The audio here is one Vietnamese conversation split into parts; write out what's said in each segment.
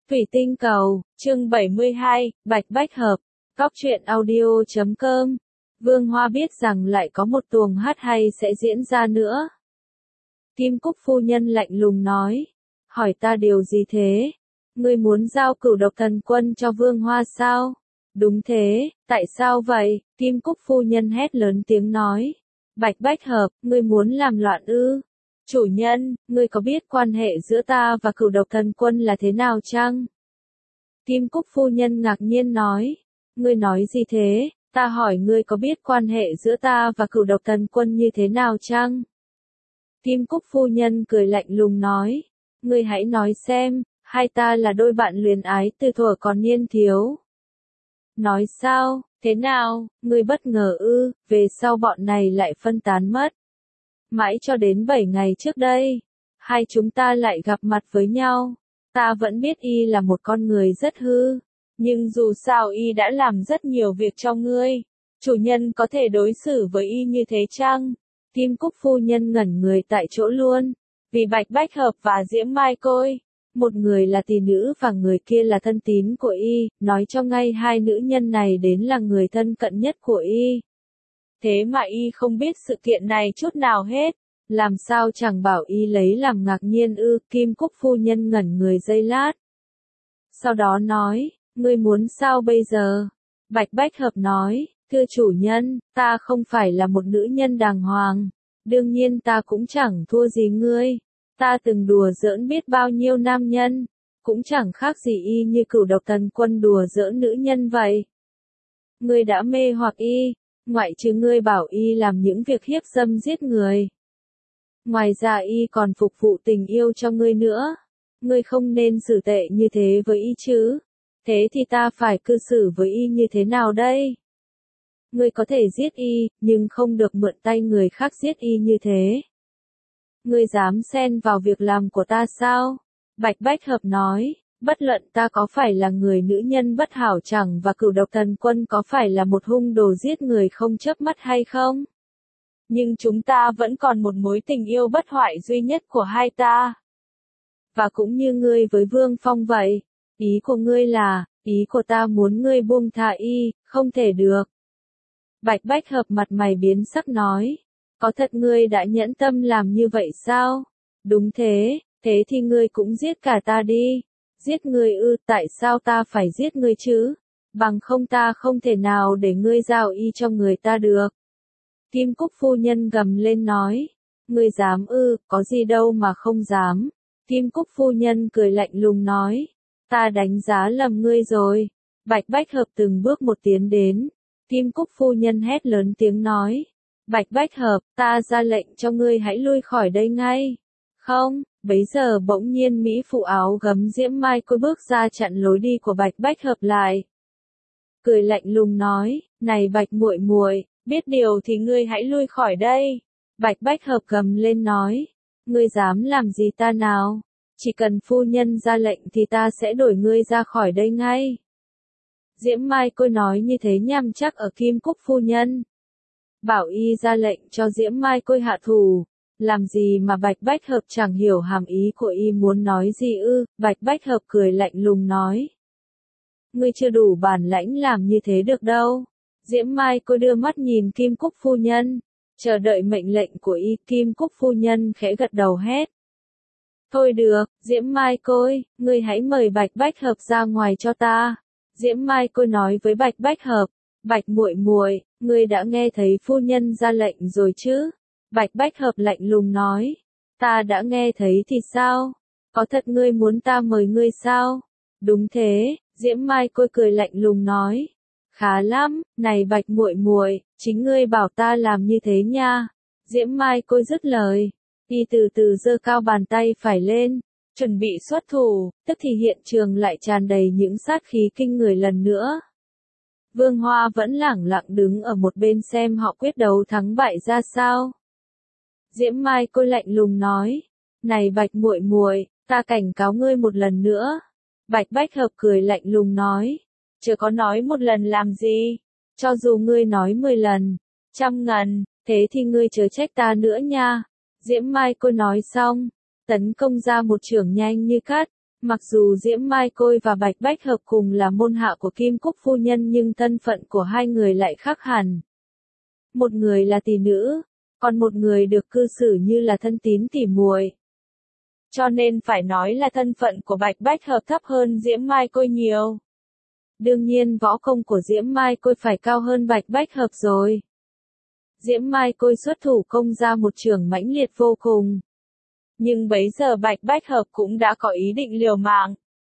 Thủy tinh cầu, chương 72, Bạch Bách Hợp, Góc truyện audio.com. Vương Hoa biết rằng lại có một tuồng hát hay sẽ diễn ra nữa. Kim Cúc phu nhân lạnh lùng nói, hỏi ta điều gì thế? Ngươi muốn giao Cửu Độc Thần Quân cho Vương Hoa sao? Đúng thế, tại sao vậy? Kim Cúc phu nhân hét lớn tiếng nói. Bạch Bách Hợp, ngươi muốn làm loạn ư? Chủ nhân, ngươi có biết quan hệ giữa ta và Cửu Độc Thần Quân là thế nào chăng? Kim Cúc phu nhân ngạc nhiên nói. Ngươi nói gì thế? Ta hỏi ngươi có biết quan hệ giữa ta và Cửu Độc Thần Quân như thế nào chăng? Kim Cúc phu nhân cười lạnh lùng nói. Ngươi hãy nói xem, hai ta là đôi bạn luyến ái từ thuở còn niên thiếu. Nói sao, thế nào, ngươi bất ngờ ư, về sau bọn này lại phân tán mất. Mãi cho đến 7 ngày trước đây, hai chúng ta lại gặp mặt với nhau. Ta vẫn biết y là một con người rất hư, nhưng dù sao y đã làm rất nhiều việc cho ngươi. Chủ nhân có thể đối xử với y như thế chăng? Kim Cúc phu nhân ngẩn người tại chỗ luôn, vì Bạch Bách Hợp và Diễm Mai Côi, một người là tỷ nữ và người kia là thân tín của y, nói cho ngay hai nữ nhân này đến là người thân cận nhất của y. Thế mà y không biết sự kiện này chút nào hết, làm sao chẳng bảo y lấy làm ngạc nhiên ư? Kim Cúc phu nhân ngẩn người giây lát. Sau đó nói, ngươi muốn sao bây giờ? Bạch Bách Hợp nói, thưa chủ nhân, ta không phải là một nữ nhân đàng hoàng, đương nhiên ta cũng chẳng thua gì ngươi. Ta từng đùa giỡn biết bao nhiêu nam nhân, cũng chẳng khác gì y như Cửu Độc Thần Quân đùa giỡn nữ nhân vậy. Ngươi đã mê hoặc y, ngoại trừ ngươi bảo y làm những việc hiếp dâm giết người. Ngoài ra y còn phục vụ tình yêu cho ngươi nữa. Ngươi không nên xử tệ như thế với y chứ. Thế thì ta phải cư xử với y như thế nào đây? Ngươi có thể giết y, nhưng không được mượn tay người khác giết y như thế. Ngươi dám xen vào việc làm của ta sao? Bạch Bách Hợp nói, bất luận ta có phải là người nữ nhân bất hảo chẳng và Cửu Độc Thần Quân có phải là một hung đồ giết người không chớp mắt hay không? Nhưng chúng ta vẫn còn một mối tình yêu bất hoại duy nhất của hai ta. Và cũng như ngươi với Vương Phong vậy, ý của ngươi là, ý của ta muốn ngươi buông tha y, không thể được. Bạch Bách Hợp mặt mày biến sắc nói, có thật ngươi đã nhẫn tâm làm như vậy sao? Đúng thế, thế thì ngươi cũng giết cả ta đi. Giết ngươi ư, tại sao ta phải giết ngươi chứ? Bằng không ta không thể nào để ngươi giao y cho người ta được. Kim Cúc phu nhân gầm lên nói, ngươi dám ư, có gì đâu mà không dám. Kim Cúc phu nhân cười lạnh lùng nói, ta đánh giá lầm ngươi rồi. Bạch Bách Hợp từng bước một tiến đến. Kim Cúc phu nhân hét lớn tiếng nói, Bạch Bách Hợp, ta ra lệnh cho ngươi hãy lui khỏi đây ngay. Không, bấy giờ bỗng nhiên Mỹ phụ áo gấm Diễm Mai Côi bước ra chặn lối đi của Bạch Bách Hợp lại. Cười lạnh lùng nói, này Bạch muội muội, biết điều thì ngươi hãy lui khỏi đây. Bạch Bách Hợp gầm lên nói, ngươi dám làm gì ta nào? Chỉ cần phu nhân ra lệnh thì ta sẽ đuổi ngươi ra khỏi đây ngay. Diễm Mai Côi nói như thế nhằm chắc ở Kim Cúc phu nhân. Bảo y ra lệnh cho Diễm Mai Côi hạ thủ. Làm gì mà Bạch Bách Hợp chẳng hiểu hàm ý của y muốn nói gì ư? Bạch Bách Hợp cười lạnh lùng nói. Ngươi chưa đủ bản lãnh làm như thế được đâu. Diễm Mai Côi đưa mắt nhìn Kim Cúc phu nhân, chờ đợi mệnh lệnh của y. Kim Cúc phu nhân khẽ gật đầu hét. Thôi được, Diễm Mai Côi, ngươi hãy mời Bạch Bách Hợp ra ngoài cho ta. Diễm Mai Côi nói với Bạch Bách Hợp, Bạch muội muội, ngươi đã nghe thấy phu nhân ra lệnh rồi chứ? Bạch Bách Hợp lạnh lùng nói, ta đã nghe thấy thì sao? Có thật ngươi muốn ta mời ngươi sao? Đúng thế, Diễm Mai Côi cười lạnh lùng nói, khá lắm, này Bạch muội muội, chính ngươi bảo ta làm như thế nha. Diễm Mai Côi dứt lời, y từ từ giơ cao bàn tay phải lên, chuẩn bị xuất thủ, tức thì hiện trường lại tràn đầy những sát khí kinh người lần nữa. Vương Hoa vẫn lẳng lặng đứng ở một bên xem họ quyết đấu thắng bại ra sao. Diễm Mai Côi lạnh lùng nói, này Bạch muội muội, ta cảnh cáo ngươi một lần nữa. Bạch Bách Hợp cười lạnh lùng nói, chưa có nói một lần làm gì, cho dù ngươi nói 10 lần, 100 lần, thế thì ngươi chớ trách ta nữa nha. Diễm Mai Côi nói xong, tấn công ra một chưởng nhanh như cắt, Mặc dù Diễm Mai Côi và Bạch Bách Hợp cùng là môn hạ của Kim Cúc phu nhân nhưng thân phận của hai người lại khác hẳn. Một người là tỷ nữ, còn một người được cư xử như là thân tín tỉ muội. Cho nên phải nói là thân phận của Bạch Bách Hợp thấp hơn Diễm Mai Côi nhiều. Đương nhiên võ công của Diễm Mai Côi phải cao hơn Bạch Bách Hợp rồi. Diễm Mai Côi xuất thủ công ra một chưởng mãnh liệt vô cùng. Nhưng bấy giờ Bạch Bách Hợp cũng đã có ý định liều mạng.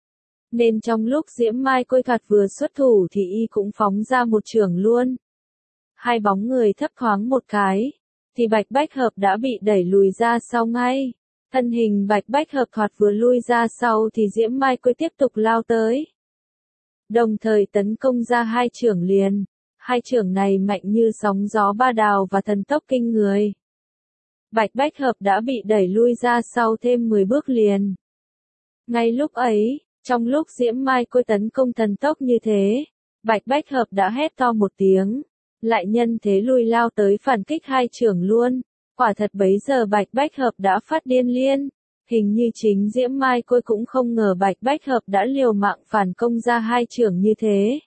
Nên trong lúc Diễm Mai Côi thoạt vừa xuất thủ thì y cũng phóng ra một chưởng luôn. Hai bóng người thấp thoáng một cái, thì Bạch Bách Hợp đã bị đẩy lùi ra sau ngay. Thân hình Bạch Bách Hợp thoạt vừa lui ra sau thì Diễm Mai Côi tiếp tục lao tới. Đồng thời tấn công ra hai chưởng liền. Hai chưởng này mạnh như sóng gió ba đào và thần tốc kinh người. Bạch Bách Hợp đã bị đẩy lui ra sau thêm 10 bước liền. Ngay lúc ấy, trong lúc Diễm Mai Côi tấn công thần tốc như thế, Bạch Bách Hợp đã hét to một tiếng, lại nhân thế lui lao tới phản kích hai chưởng luôn. Quả thật bấy giờ Bạch Bách Hợp đã phát điên liên. Hình như chính Diễm Mai Côi cũng không ngờ Bạch Bách Hợp đã liều mạng phản công ra hai chưởng như thế.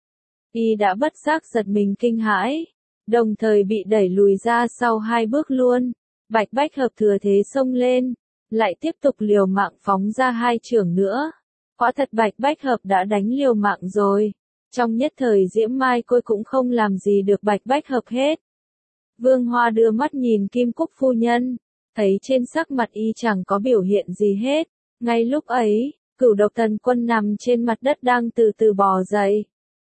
Y đã bất giác giật mình kinh hãi, đồng thời bị đẩy lùi ra sau hai bước luôn. Bạch Bách Hợp thừa thế xông lên, lại tiếp tục liều mạng phóng ra hai chưởng nữa. Quả thật Bạch Bách Hợp đã đánh liều mạng rồi. Trong nhất thời Diễm Mai Côi cũng không làm gì được Bạch Bách Hợp hết. Vương Hoa đưa mắt nhìn Kim Cúc phu nhân, thấy trên sắc mặt y chẳng có biểu hiện gì hết. Ngay lúc ấy, Cửu Độc Thần Quân nằm trên mặt đất đang từ từ bò dậy.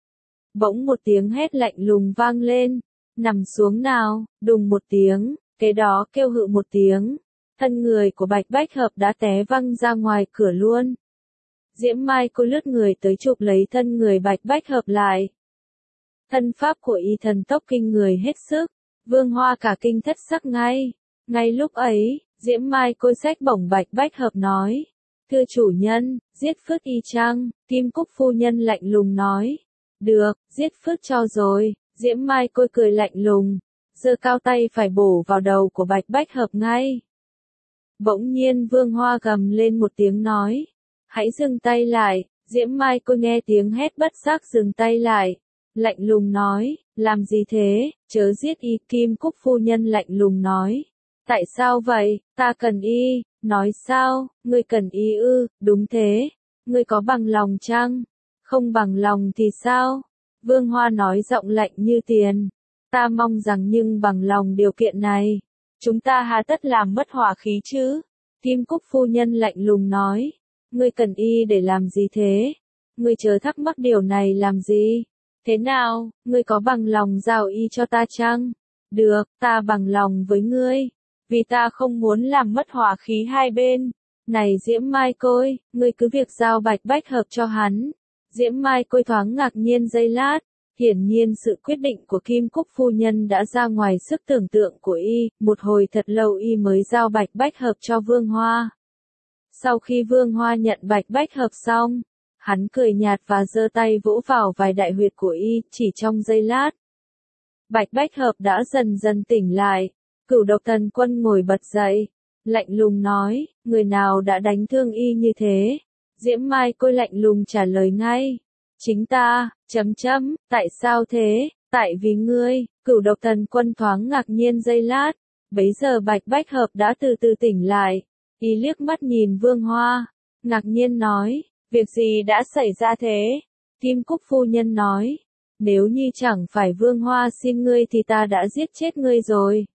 Bỗng một tiếng hét lạnh lùng vang lên, nằm xuống nào, đùng một tiếng, kế đó kêu hự một tiếng, thân người của Bạch Bách Hợp đã té văng ra ngoài cửa luôn. Diễm Mai Côi lướt người tới chụp lấy thân người Bạch Bách Hợp lại. Thân pháp của y thần tốc kinh người hết sức, Vương Hoa cả kinh thất sắc ngay. Ngay lúc ấy, Diễm Mai Côi xách bổng Bạch Bách Hợp nói, thưa chủ nhân, giết phứt y chăng? Kim Cúc phu nhân lạnh lùng nói, được, giết phứt cho rồi. Diễm Mai Côi cười lạnh lùng, giơ cao tay phải bổ vào đầu của Bạch Bách Hợp ngay. Bỗng nhiên Vương Hoa gầm lên một tiếng nói, hãy dừng tay lại. Diễm Mai Côi nghe tiếng hét bất giác dừng tay lại, lạnh lùng nói, làm gì thế, chớ giết y. Kim Cúc phu nhân lạnh lùng nói, tại sao vậy, ta cần y. Nói sao, ngươi cần y ư? Đúng thế, ngươi có bằng lòng chăng? Không bằng lòng thì sao? Vương Hoa nói giọng lạnh như tiền, ta mong rằng nhưng bằng lòng điều kiện này, chúng ta hà tất làm mất hòa khí chứ? Kim Cúc phu nhân lạnh lùng nói, ngươi cần y để làm gì thế? Ngươi chớ thắc mắc điều này làm gì? Thế nào, ngươi có bằng lòng giao y cho ta chăng? Được, ta bằng lòng với ngươi, vì ta không muốn làm mất hòa khí hai bên. Này Diễm Mai Côi, ngươi cứ việc giao Bạch Bách Hợp cho hắn. Diễm Mai Côi thoáng ngạc nhiên giây lát, hiển nhiên sự quyết định của Kim Cúc phu nhân đã ra ngoài sức tưởng tượng của y, một hồi thật lâu y mới giao Bạch Bách Hợp cho Vương Hoa. Sau khi Vương Hoa nhận Bạch Bách Hợp xong, hắn cười nhạt và giơ tay vỗ vào vài đại huyệt của y, chỉ trong giây lát. Bạch Bách Hợp đã dần dần tỉnh lại. Cửu Độc Thần Quân ngồi bật dậy, lạnh lùng nói, người nào đã đánh thương y như thế? Diễm Mai Côi lạnh lùng trả lời ngay, chính ta. Tại sao thế? Tại vì ngươi. Cửu Độc Thần Quân thoáng ngạc nhiên giây lát, bấy giờ Bạch Bách Hợp đã từ từ tỉnh lại, y liếc mắt nhìn Vương Hoa, ngạc nhiên nói, việc gì đã xảy ra thế? Kim Cúc phu nhân nói, nếu như chẳng phải Vương Hoa xin ngươi thì ta đã giết chết ngươi rồi.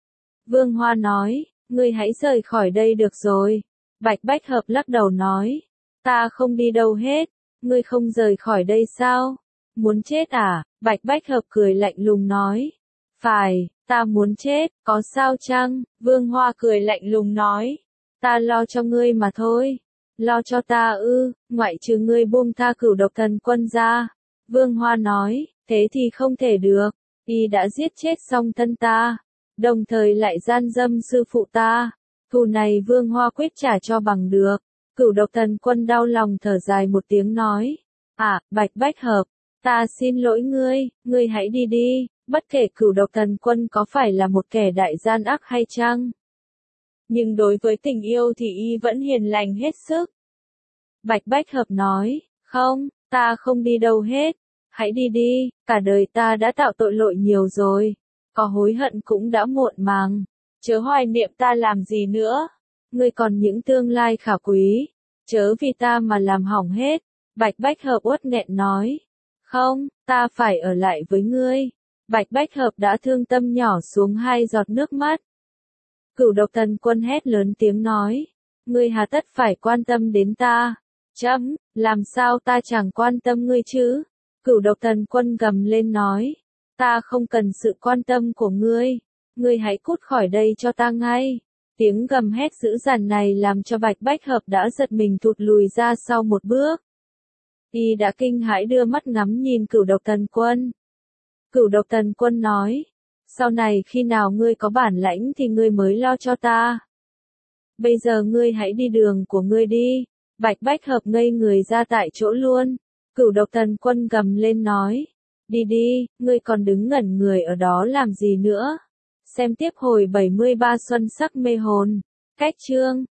Vương Hoa nói, ngươi hãy rời khỏi đây được rồi. Bạch Bách Hợp lắc đầu nói, ta không đi đâu hết, ngươi không rời khỏi đây sao? Muốn chết à? Bạch Bách Hợp cười lạnh lùng nói, phải, ta muốn chết, có sao chăng? Vương Hoa cười lạnh lùng nói, ta lo cho ngươi mà thôi. Lo cho ta ư? Ngoại trừ ngươi buông tha Cửu Độc Thần Quân ra. Vương Hoa nói, thế thì không thể được, y đã giết chết xong thân ta, đồng thời lại gian dâm sư phụ ta, thù này Vương Hoa quyết trả cho bằng được. Cửu Độc Thần Quân đau lòng thở dài một tiếng nói, Bạch Bách Hợp, ta xin lỗi ngươi, ngươi hãy đi đi. Bất kể Cửu Độc Thần Quân có phải là một kẻ đại gian ác hay chăng, nhưng đối với tình yêu thì y vẫn hiền lành hết sức. Bạch Bách Hợp nói, không, ta không đi đâu hết. Hãy đi đi, cả đời ta đã tạo tội lỗi nhiều rồi. Có hối hận cũng đã muộn màng. Chớ hoài niệm ta làm gì nữa. Ngươi còn những tương lai khả quý. Chớ vì ta mà làm hỏng hết. Bạch Bách Hợp uất nghẹn nói. Không, ta phải ở lại với ngươi. Bạch Bách Hợp đã thương tâm nhỏ xuống 2 giọt nước mắt. Cửu Độc Thần Quân hét lớn tiếng nói. Ngươi hà tất phải quan tâm đến ta. Chấm, làm sao ta chẳng quan tâm ngươi chứ? Cửu Độc Thần Quân gầm lên nói. Ta không cần sự quan tâm của ngươi. Ngươi hãy cút khỏi đây cho ta ngay. Tiếng gầm hét dữ dằn này làm cho Bạch Bách Hợp đã giật mình thụt lùi ra sau một bước. Y đã kinh hãi đưa mắt ngắm nhìn Cửu Độc Thần Quân. Cửu Độc Thần Quân nói. Sau này khi nào ngươi có bản lãnh thì ngươi mới lo cho ta. Bây giờ ngươi hãy đi đường của ngươi đi. Bạch Bách Hợp ngây người ra tại chỗ luôn. Cửu Độc Thần Quân gầm lên nói. Đi đi, ngươi còn đứng ngẩn người ở đó làm gì nữa. Xem tiếp hồi 73 Xuân Sắc Mê Hồn. Cách chương